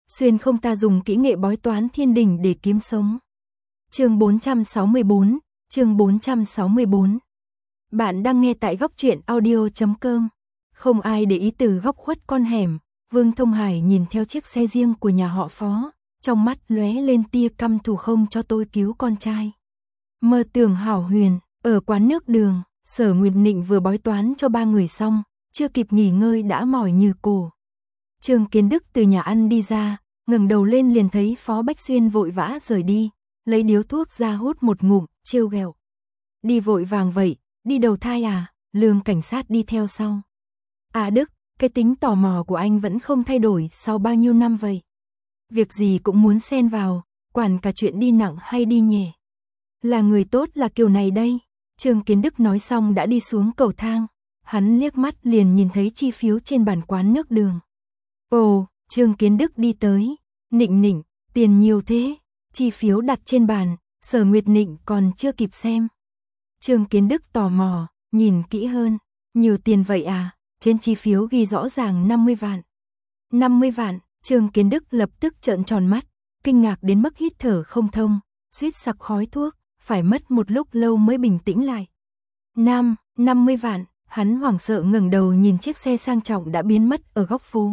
xuyên không ta dùng kỹ nghệ bói toán thiên đình để kiếm sống. Chương 464. Bạn đang nghe tại góc truyện audio.com. Không ai để ý từ góc khuất con hẻm, Vương Thông Hải nhìn theo chiếc xe riêng của nhà họ Phó, trong mắt lóe lên tia căm thù, không cho tôi cứu con trai. Mơ tưởng hảo huyền, ở quán nước đường, Sở Nguyệt Nịnh vừa bói toán cho 3 người xong, chưa kịp nghỉ ngơi đã mỏi như cổ. Trương Kiến Đức từ nhà ăn đi ra, ngẩng đầu lên liền thấy Phó Bách Xuyên vội vã rời đi, lấy điếu thuốc ra hút một ngụm, trêu ghẹo. Đi vội vàng vậy, đi đầu thai à? Lương cảnh sát đi theo sau. À Đức, cái tính tò mò của anh vẫn không thay đổi sau bao nhiêu năm vậy. Việc gì cũng muốn xen vào, quản cả chuyện đi nặng hay đi nhẹ. Là người tốt là kiểu này đây. Trương Kiến Đức nói xong đã đi xuống cầu thang. Hắn liếc mắt liền nhìn thấy chi phiếu trên bàn quán nước đường. Ồ, Trương Kiến Đức đi tới. Nịnh nịnh, tiền nhiều thế. Chi phiếu đặt trên bàn, Sở Nguyệt Nịnh còn chưa kịp xem. Trương Kiến Đức tò mò, nhìn kỹ hơn. Nhiều tiền vậy à? Trên chi phiếu ghi rõ ràng 50 vạn. 50 vạn, Trương Kiến Đức lập tức trợn tròn mắt, kinh ngạc đến mức hít thở không thông, suýt sặc khói thuốc, phải mất một lúc lâu mới bình tĩnh lại. 50 vạn, hắn hoảng sợ ngẩng đầu nhìn chiếc xe sang trọng đã biến mất ở góc phố.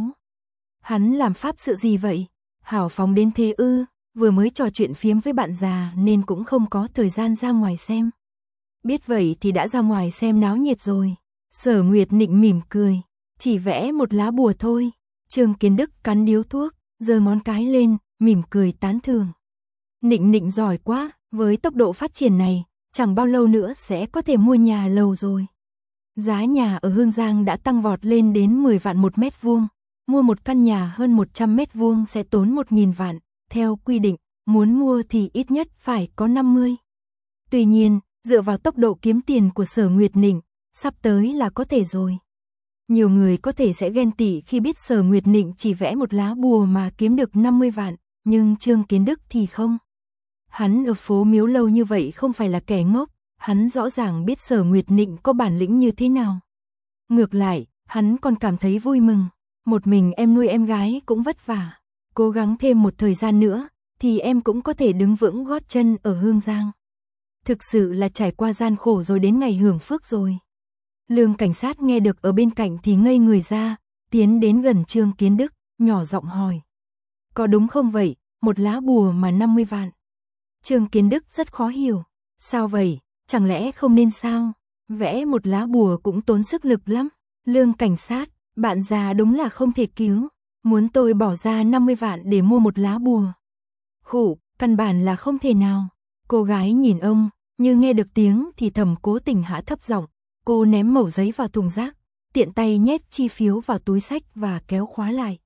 Hắn làm pháp sự gì vậy? Hào phóng đến thế ư? Vừa mới trò chuyện phiếm với bạn già nên cũng không có thời gian ra ngoài xem. Biết vậy thì đã ra ngoài xem náo nhiệt rồi. Sở Nguyệt Nịnh mỉm cười, chỉ vẽ một lá bùa thôi. Trương Kiến Đức cắn điếu thuốc, giơ ngón cái lên, mỉm cười tán thưởng. Nịnh nịnh giỏi quá, với tốc độ phát triển này, chẳng bao lâu nữa sẽ có thể mua nhà lầu rồi. Giá nhà ở Hương Giang đã tăng vọt lên đến 10 vạn một mét vuông. Mua một căn nhà hơn 100 mét vuông sẽ tốn 1.000 vạn. Theo quy định, muốn mua thì ít nhất phải có 50. Tuy nhiên, dựa vào tốc độ kiếm tiền của Sở Nguyệt Nịnh, sắp tới là có thể rồi. Nhiều người có thể sẽ ghen tị khi biết Sở Nguyệt Nịnh chỉ vẽ một lá bùa mà kiếm được 50 vạn, nhưng Trương Kiến Đức thì không. Hắn ở phố Miếu lâu như vậy không phải là kẻ ngốc, hắn rõ ràng biết Sở Nguyệt Nịnh có bản lĩnh như thế nào. Ngược lại, hắn còn cảm thấy vui mừng, một mình em nuôi em gái cũng vất vả, cố gắng thêm một thời gian nữa, thì em cũng có thể đứng vững gót chân ở Hương Giang. Thực sự là trải qua gian khổ rồi đến ngày hưởng phước rồi. Lương cảnh sát nghe được ở bên cạnh thì ngây người ra, tiến đến gần Trương Kiến Đức, nhỏ giọng hỏi. Có đúng không vậy, một lá bùa mà 50 vạn? Trương Kiến Đức rất khó hiểu. Sao vậy, chẳng lẽ không nên sao? Vẽ một lá bùa cũng tốn sức lực lắm. Lương cảnh sát, bạn già đúng là không thể cứu. Muốn tôi bỏ ra 50 vạn để mua một lá bùa? Khụ, căn bản là không thể nào. Cô gái nhìn ông, như nghe được tiếng thì thầm cố tình hạ thấp giọng. Cô ném mẩu giấy vào thùng rác, tiện tay nhét chi phiếu vào túi xách và kéo khóa lại.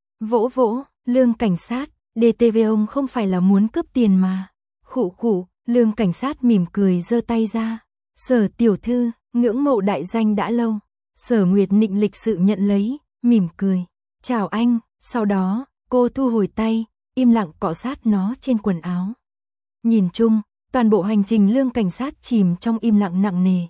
Vỗ vỗ, Lương cảnh sát, DTV ông không phải là muốn cướp tiền mà. Khụ, Lương cảnh sát mỉm cười giơ tay ra. Sở tiểu thư, ngưỡng mộ đại danh đã lâu. Sở Nguyệt Nịnh lịch sự nhận lấy, mỉm cười. Chào anh, sau đó, cô thu hồi tay, im lặng cọ sát nó trên quần áo. Nhìn chung, toàn bộ hành trình Lương cảnh sát chìm trong im lặng nặng nề.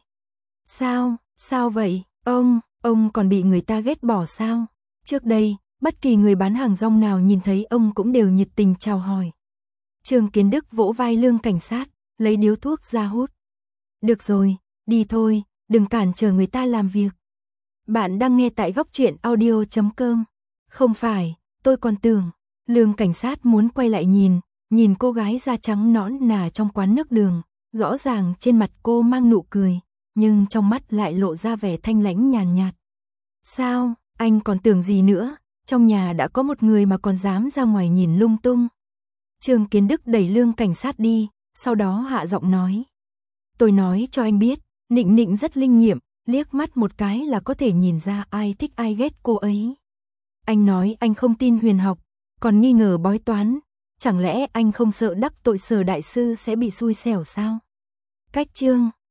Sao vậy, ông còn bị người ta ghét bỏ sao? Trước đây, bất kỳ người bán hàng rong nào nhìn thấy ông cũng đều nhiệt tình chào hỏi. Trương Kiến Đức vỗ vai Lương cảnh sát, lấy điếu thuốc ra hút. Được rồi, đi thôi, đừng cản trở người ta làm việc. Bạn đang nghe tại góc truyện audio.com. Không phải, tôi còn tưởng. Lương cảnh sát muốn quay lại nhìn cô gái da trắng nõn nà trong quán nước đường. Rõ ràng trên mặt cô mang nụ cười, nhưng trong mắt lại lộ ra vẻ thanh lãnh nhàn nhạt. Sao, anh còn tưởng gì nữa? Trong nhà đã có một người mà còn dám ra ngoài nhìn lung tung. Trương Kiến Đức đẩy Lương cảnh sát đi, sau đó hạ giọng nói. Tôi nói cho anh biết, Nịnh Nịnh rất linh nghiệm, liếc mắt một cái là có thể nhìn ra ai thích ai ghét cô ấy. Anh nói anh không tin huyền học, còn nghi ngờ bói toán, chẳng lẽ anh không sợ đắc tội Sở đại sư sẽ bị xui xẻo sao? Cách Trương